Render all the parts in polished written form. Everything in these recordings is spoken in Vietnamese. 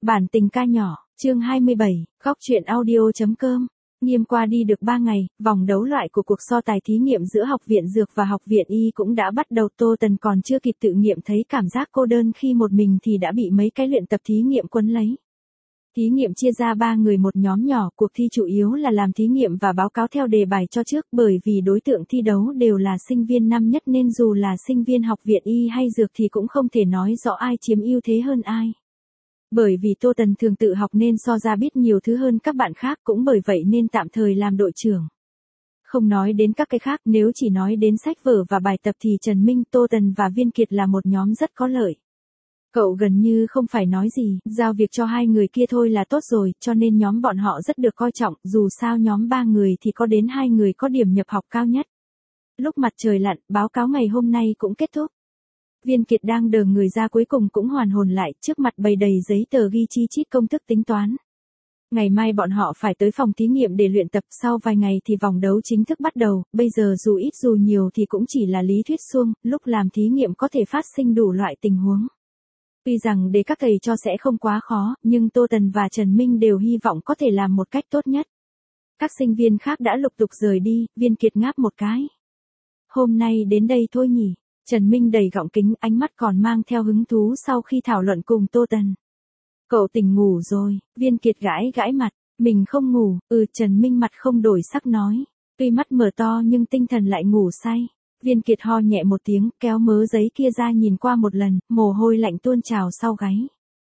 Bản tình ca nhỏ, chương 27, góc truyện audio.com. Nghiêm qua đi được 3 ngày, vòng đấu loại của cuộc so tài thí nghiệm giữa Học viện Dược và Học viện Y cũng đã bắt đầu. Tô Tần còn chưa kịp tự nghiệm thấy cảm giác cô đơn khi một mình thì đã bị mấy cái luyện tập thí nghiệm quấn lấy. Thí nghiệm chia ra 3 người một nhóm nhỏ, cuộc thi chủ yếu là làm thí nghiệm và báo cáo theo đề bài cho trước, bởi vì đối tượng thi đấu đều là sinh viên năm nhất nên dù là sinh viên Học viện Y hay Dược thì cũng không thể nói rõ ai chiếm ưu thế hơn ai. Bởi vì Tô Tần thường tự học nên so ra biết nhiều thứ hơn các bạn khác, cũng bởi vậy nên tạm thời làm đội trưởng. Không nói đến các cái khác, nếu chỉ nói đến sách vở và bài tập thì Trần Minh, Tô Tần và Viên Kiệt là một nhóm rất có lợi. Cậu gần như không phải nói gì, giao việc cho hai người kia thôi là tốt rồi, cho nên nhóm bọn họ rất được coi trọng, dù sao nhóm 3 người thì có đến 2 người có điểm nhập học cao nhất. Lúc mặt trời lặn, báo cáo ngày hôm nay cũng kết thúc. Viên Kiệt đang đờ người ra cuối cùng cũng hoàn hồn lại, trước mặt bày đầy giấy tờ ghi chi chít công thức tính toán. Ngày mai bọn họ phải tới phòng thí nghiệm để luyện tập, sau vài ngày thì vòng đấu chính thức bắt đầu, bây giờ dù ít dù nhiều thì cũng chỉ là lý thuyết suông, lúc làm thí nghiệm có thể phát sinh đủ loại tình huống. Tuy rằng để các thầy cho sẽ không quá khó, nhưng Tô Tần và Trần Minh đều hy vọng có thể làm một cách tốt nhất. Các sinh viên khác đã lục tục rời đi, Viên Kiệt ngáp một cái. Hôm nay đến đây thôi nhỉ? Trần Minh đầy gọng kính, ánh mắt còn mang theo hứng thú sau khi thảo luận cùng Tô Tần. Cậu tỉnh ngủ rồi, Viên Kiệt gãi gãi mặt, mình không ngủ, Trần Minh mặt không đổi sắc nói. Tuy mắt mở to nhưng tinh thần lại ngủ say. Viên Kiệt ho nhẹ một tiếng, kéo mớ giấy kia ra nhìn qua một lần, mồ hôi lạnh tuôn trào sau gáy.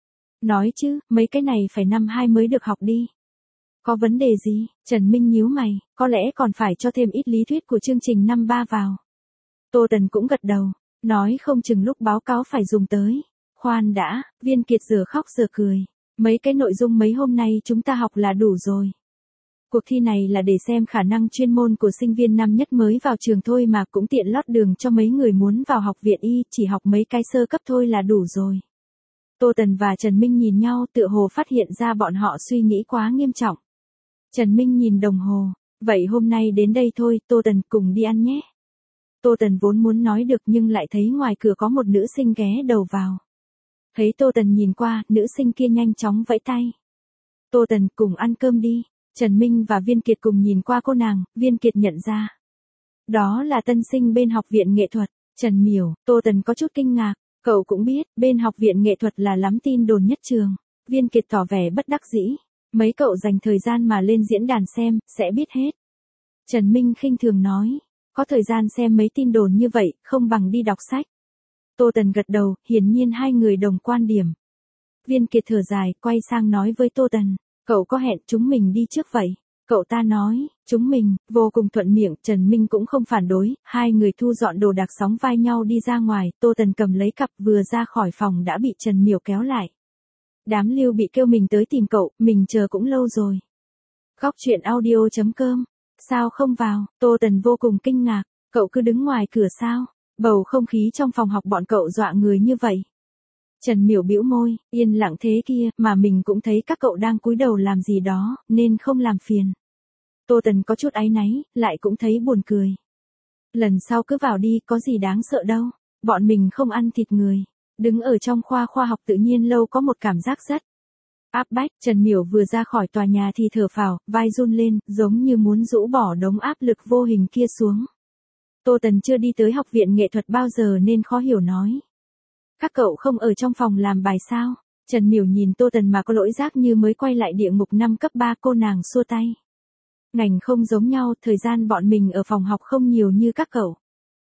Nói chứ, mấy cái này phải năm 2 mới được học đi. Có vấn đề gì? Trần Minh nhíu mày, có lẽ còn phải cho thêm ít lý thuyết của chương trình năm 3 vào. Tô Tần cũng gật đầu, nói không chừng lúc báo cáo phải dùng tới. Khoan đã, Viên Kiệt giờ khóc giờ cười. Mấy cái nội dung mấy hôm nay chúng ta học là đủ rồi. Cuộc thi này là để xem khả năng chuyên môn của sinh viên năm nhất mới vào trường thôi mà, cũng tiện lót đường cho mấy người muốn vào Học viện Y, chỉ học mấy cái sơ cấp thôi là đủ rồi. Tô Tần và Trần Minh nhìn nhau, tựa hồ phát hiện ra bọn họ suy nghĩ quá nghiêm trọng. Trần Minh nhìn đồng hồ, vậy hôm nay đến đây thôi, Tô Tần cùng đi ăn nhé. Tô Tần vốn muốn nói được nhưng lại thấy ngoài cửa có một nữ sinh ghé đầu vào. Thấy Tô Tần nhìn qua, nữ sinh kia nhanh chóng vẫy tay. Tô Tần, cùng ăn cơm đi. Trần Minh và Viên Kiệt cùng nhìn qua cô nàng, Viên Kiệt nhận ra. Đó là tân sinh bên Học viện Nghệ thuật, Trần Miểu. Tô Tần có chút kinh ngạc, cậu cũng biết, bên Học viện Nghệ thuật là lắm tin đồn nhất trường. Viên Kiệt tỏ vẻ bất đắc dĩ. Mấy cậu dành thời gian mà lên diễn đàn xem, sẽ biết hết. Trần Minh khinh thường nói, có thời gian xem mấy tin đồn như vậy, không bằng đi đọc sách. Tô Tần gật đầu, hiển nhiên hai người đồng quan điểm. Viên Kiệt thở dài, quay sang nói với Tô Tần, cậu có hẹn chúng mình đi trước vậy? Cậu ta nói, chúng mình, vô cùng thuận miệng, Trần Minh cũng không phản đối, hai người thu dọn đồ đạc sóng vai nhau đi ra ngoài, Tô Tần cầm lấy cặp vừa ra khỏi phòng đã bị Trần Miểu kéo lại. Đám Lưu bị kêu mình tới tìm cậu, mình chờ cũng lâu rồi. Góc truyện audio.com, sao không vào? Tô Tần vô cùng kinh ngạc, cậu cứ đứng ngoài cửa sao? Bầu không khí trong phòng học bọn cậu dọa người như vậy. Trần Miểu bĩu môi, yên lặng thế kia, mà mình cũng thấy các cậu đang cúi đầu làm gì đó, nên không làm phiền. Tô Tần có chút áy náy, lại cũng thấy buồn cười. Lần sau cứ vào đi, có gì đáng sợ đâu, bọn mình không ăn thịt người. Đứng ở trong khoa học tự nhiên lâu có một cảm giác rất áp bách. Trần Miểu vừa ra khỏi tòa nhà thì thở phào, vai run lên, giống như muốn rũ bỏ đống áp lực vô hình kia xuống. Tô Tần chưa đi tới Học viện Nghệ thuật bao giờ nên khó hiểu nói. Các cậu không ở trong phòng làm bài sao? Trần Miểu nhìn Tô Tần mà có lỗi giác như mới quay lại địa ngục năm cấp 3, cô nàng xua tay. Ngành không giống nhau, thời gian bọn mình ở phòng học không nhiều như các cậu.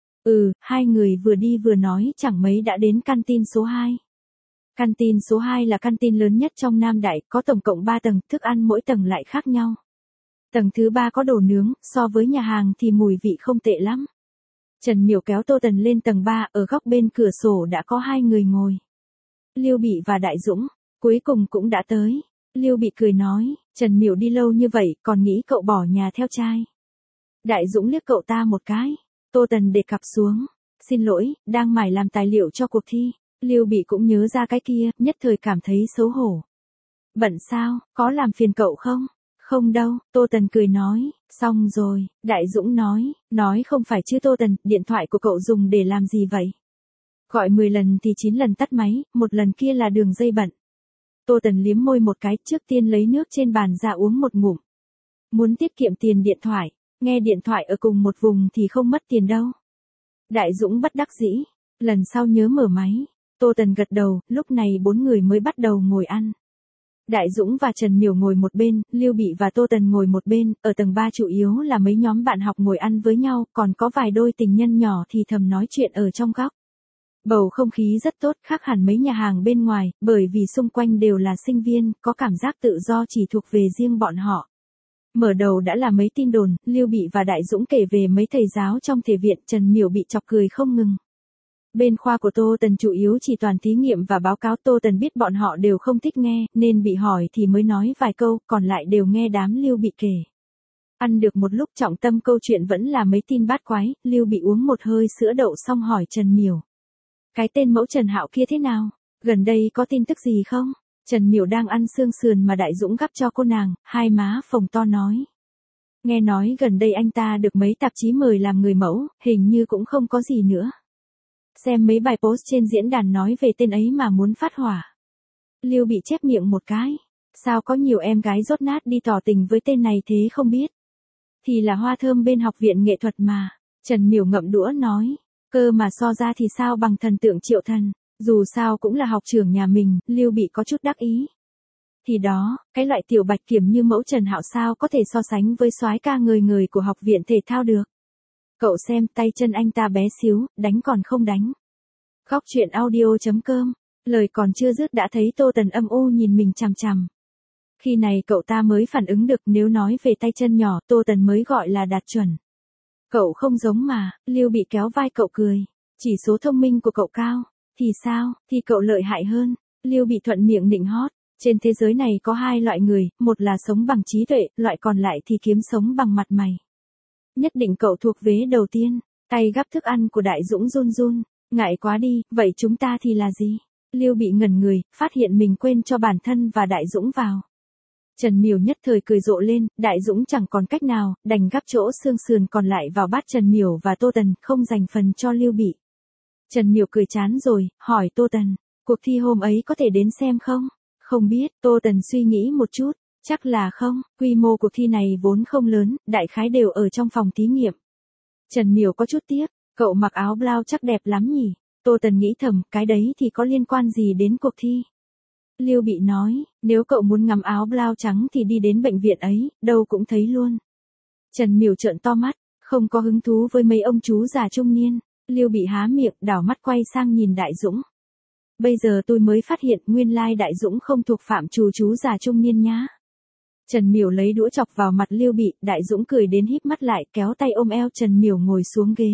Hai người vừa đi vừa nói chẳng mấy đã đến canteen số 2. Canteen số 2 là canteen lớn nhất trong Nam Đại, có tổng cộng 3 tầng, thức ăn mỗi tầng lại khác nhau. Tầng thứ 3 có đồ nướng, so với nhà hàng thì mùi vị không tệ lắm. Trần Miểu kéo Tô Tần lên tầng 3, ở góc bên cửa sổ đã có 2 người ngồi. Lưu Bị và Đại Dũng, cuối cùng cũng đã tới. Lưu Bị cười nói, Trần Miểu đi lâu như vậy, còn nghĩ cậu bỏ nhà theo trai. Đại Dũng liếc cậu ta một cái. Tô Tần để cặp xuống. Xin lỗi, đang mải làm tài liệu cho cuộc thi. Lưu Bị cũng nhớ ra cái kia, nhất thời cảm thấy xấu hổ. Bận sao, có làm phiền cậu không? Không đâu, Tô Tần cười nói, xong rồi, Đại Dũng nói không phải chứ Tô Tần, điện thoại của cậu dùng để làm gì vậy? Gọi 10 lần thì 9 lần tắt máy, một lần kia là đường dây bận. Tô Tần liếm môi một cái, trước tiên lấy nước trên bàn ra uống một ngụm. Muốn tiết kiệm tiền điện thoại, nghe điện thoại ở cùng một vùng thì không mất tiền đâu. Đại Dũng bất đắc dĩ, lần sau nhớ mở máy. Tô Tần gật đầu, lúc này 4 người mới bắt đầu ngồi ăn. Đại Dũng và Trần Miểu ngồi một bên, Lưu Bị và Tô Tần ngồi một bên, ở tầng 3 chủ yếu là mấy nhóm bạn học ngồi ăn với nhau, còn có vài đôi tình nhân nhỏ thì thầm nói chuyện ở trong góc. Bầu không khí rất tốt, khác hẳn mấy nhà hàng bên ngoài, bởi vì xung quanh đều là sinh viên, có cảm giác tự do chỉ thuộc về riêng bọn họ. Mở đầu đã là mấy tin đồn, Lưu Bị và Đại Dũng kể về mấy thầy giáo trong thể viện, Trần Miểu bị chọc cười không ngừng. Bên khoa của Tô Tần chủ yếu chỉ toàn thí nghiệm và báo cáo, Tô Tần biết bọn họ đều không thích nghe, nên bị hỏi thì mới nói vài câu, còn lại đều nghe đám Lưu Bị kể. Ăn được một lúc, trọng tâm câu chuyện vẫn là mấy tin bát quái, Lưu Bị uống một hơi sữa đậu xong hỏi Trần Miểu. Cái tên mẫu Trần Hạo kia thế nào? Gần đây có tin tức gì không? Trần Miểu đang ăn xương sườn mà Đại Dũng gắp cho cô nàng, hai má phồng to nói. Nghe nói gần đây anh ta được mấy tạp chí mời làm người mẫu, hình như cũng không có gì nữa. Xem mấy bài post trên diễn đàn nói về tên ấy mà muốn phát hỏa. Lưu Bị chép miệng một cái. Sao có nhiều em gái dốt nát đi tỏ tình với tên này thế không biết? Thì là Hoa Thơm bên học viện nghệ thuật mà. Trần Miểu ngậm đũa nói. Cơ mà so ra thì sao bằng thần tượng Triệu Thần. Dù sao cũng là học trưởng nhà mình, Lưu Bị có chút đắc ý. Thì đó, cái loại tiểu bạch kiểm như mẫu Trần Hạo sao có thể so sánh với soái ca người của học viện thể thao được. Cậu xem tay chân anh ta bé xíu, đánh còn không đánh. Góc chuyện audio.com, lời còn chưa dứt đã thấy Tô Tần âm u nhìn mình chằm chằm. Khi này cậu ta mới phản ứng được, nếu nói về tay chân nhỏ, Tô Tần mới gọi là đạt chuẩn. Cậu không giống mà, Lưu Bị kéo vai cậu cười. Chỉ số thông minh của cậu cao, thì sao, thì cậu lợi hại hơn. Lưu Bị thuận miệng nịnh hót. Trên thế giới này có hai loại người, một là sống bằng trí tuệ, loại còn lại thì kiếm sống bằng mặt mày. Nhất định cậu thuộc vế đầu tiên. Tay gắp thức ăn của Đại Dũng run run. Ngại quá đi, vậy chúng ta thì là gì? Lưu Bị ngẩn người, phát hiện mình quên cho bản thân và Đại Dũng vào. Trần Miểu nhất thời cười rộ lên, Đại Dũng chẳng còn cách nào, đành gắp chỗ xương sườn còn lại vào bát Trần Miểu và Tô Tần, không dành phần cho Lưu Bị. Trần Miểu cười chán rồi, hỏi Tô Tần, cuộc thi hôm ấy có thể đến xem không? Không biết, Tô Tần suy nghĩ một chút, chắc là không, quy mô cuộc thi này vốn không lớn, đại khái đều ở trong phòng thí nghiệm. Trần Miểu có chút tiếc, cậu mặc áo blau chắc đẹp lắm nhỉ? Tô Tần nghĩ thầm, cái đấy thì có liên quan gì đến cuộc thi? Lưu Bị nói, nếu cậu muốn ngắm áo blau trắng thì đi đến bệnh viện ấy, đâu cũng thấy luôn. Trần Miểu trợn to mắt, không có hứng thú với mấy ông chú già trung niên. Lưu Bị há miệng, đảo mắt quay sang nhìn Đại Dũng. Bây giờ tôi mới phát hiện nguyên lai Đại Dũng không thuộc phạm trù chú già trung niên nhá. Trần Miểu lấy đũa chọc vào mặt Lưu Bị, Đại Dũng cười đến híp mắt lại, kéo tay ôm eo Trần Miểu ngồi xuống ghế.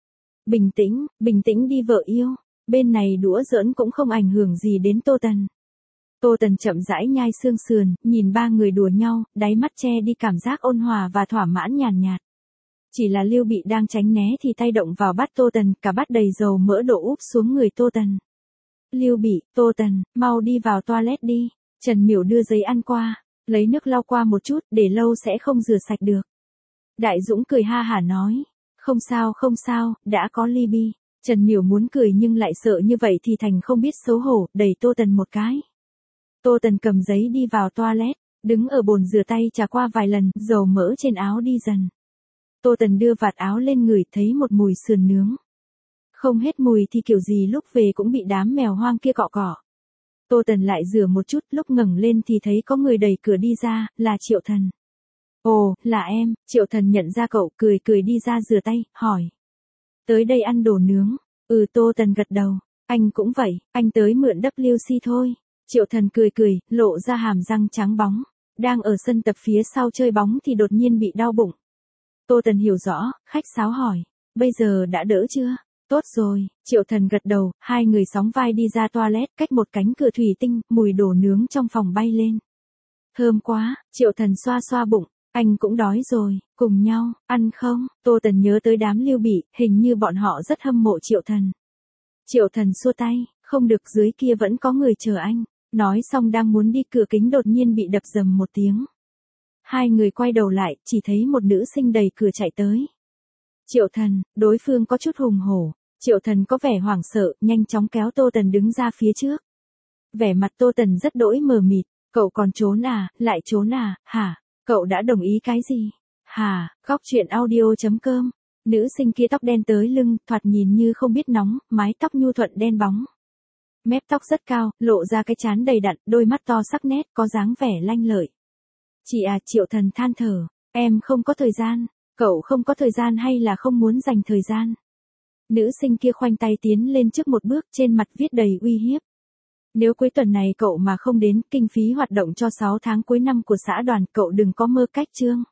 Bình tĩnh đi vợ yêu, bên này đũa giỡn cũng không ảnh hưởng gì đến Tô Tần. Tô Tần chậm rãi nhai xương sườn, nhìn ba người đùa nhau, đáy mắt che đi cảm giác ôn hòa và thỏa mãn nhàn nhạt. Chỉ là Lưu Bị đang tránh né thì tay động vào bát Tô Tần, cả bát đầy dầu mỡ đổ úp xuống người Tô Tần. Lưu Bị, Tô Tần, mau đi vào toilet đi. Trần Miểu đưa giấy ăn qua, lấy nước lau qua một chút, để lâu sẽ không rửa sạch được. Đại Dũng cười ha hả nói, không sao, đã có Libby. Trần Miểu muốn cười nhưng lại sợ như vậy thì thành không biết xấu hổ, đẩy Tô Tần một cái. Tô Tần cầm giấy đi vào toilet, đứng ở bồn rửa tay trà qua vài lần, dầu mỡ trên áo đi dần. Tô Tần đưa vạt áo lên người, thấy một mùi sườn nướng. Không hết mùi thì kiểu gì lúc về cũng bị đám mèo hoang kia cọ cọ. Tô Tần lại rửa một chút, lúc ngẩng lên thì thấy có người đẩy cửa đi ra, là Triệu Thần. Ồ, là em. Triệu Thần nhận ra cậu, cười đi ra rửa tay, hỏi. Tới đây ăn đồ nướng. Tô Tần gật đầu. Anh cũng vậy, anh tới mượn WC thôi. Triệu Thần cười, lộ ra hàm răng trắng bóng. Đang ở sân tập phía sau chơi bóng thì đột nhiên bị đau bụng. Tô Tần hiểu rõ, khách sáo hỏi. Bây giờ đã đỡ chưa? Tốt rồi, Triệu Thần gật đầu, hai người sóng vai đi ra toilet, cách một cánh cửa thủy tinh, mùi đồ nướng trong phòng bay lên. Thơm quá, Triệu Thần xoa xoa bụng, anh cũng đói rồi, cùng nhau, ăn không? Tô Tần nhớ tới đám Lưu Bị, hình như bọn họ rất hâm mộ Triệu Thần. Triệu Thần xua tay, không được, dưới kia vẫn có người chờ anh. Nói xong đang muốn đi, cửa kính đột nhiên bị đập rầm một tiếng. Hai người quay đầu lại, chỉ thấy một nữ sinh đầy cửa chạy tới. Triệu Thần, đối phương có chút hùng hổ. Triệu Thần có vẻ hoảng sợ, nhanh chóng kéo Tô Tần đứng ra phía trước. Vẻ mặt Tô Tần rất đỗi mờ mịt, cậu còn trốn à, lại trốn à, hả? Cậu đã đồng ý cái gì? Hả, góc chuyện audio.com. Nữ sinh kia tóc đen tới lưng, thoạt nhìn như không biết nóng, mái tóc nhu thuận đen bóng. Mép tóc rất cao, lộ ra cái trán đầy đặn, đôi mắt to sắc nét, có dáng vẻ lanh lợi. Chị à, Triệu Thần than thở, em không có thời gian. Cậu không có thời gian hay là không muốn dành thời gian? Nữ sinh kia khoanh tay tiến lên trước một bước, trên mặt viết đầy uy hiếp. Nếu cuối tuần này cậu mà không đến, kinh phí hoạt động cho 6 tháng cuối năm của xã đoàn, cậu đừng có mơ cách chương.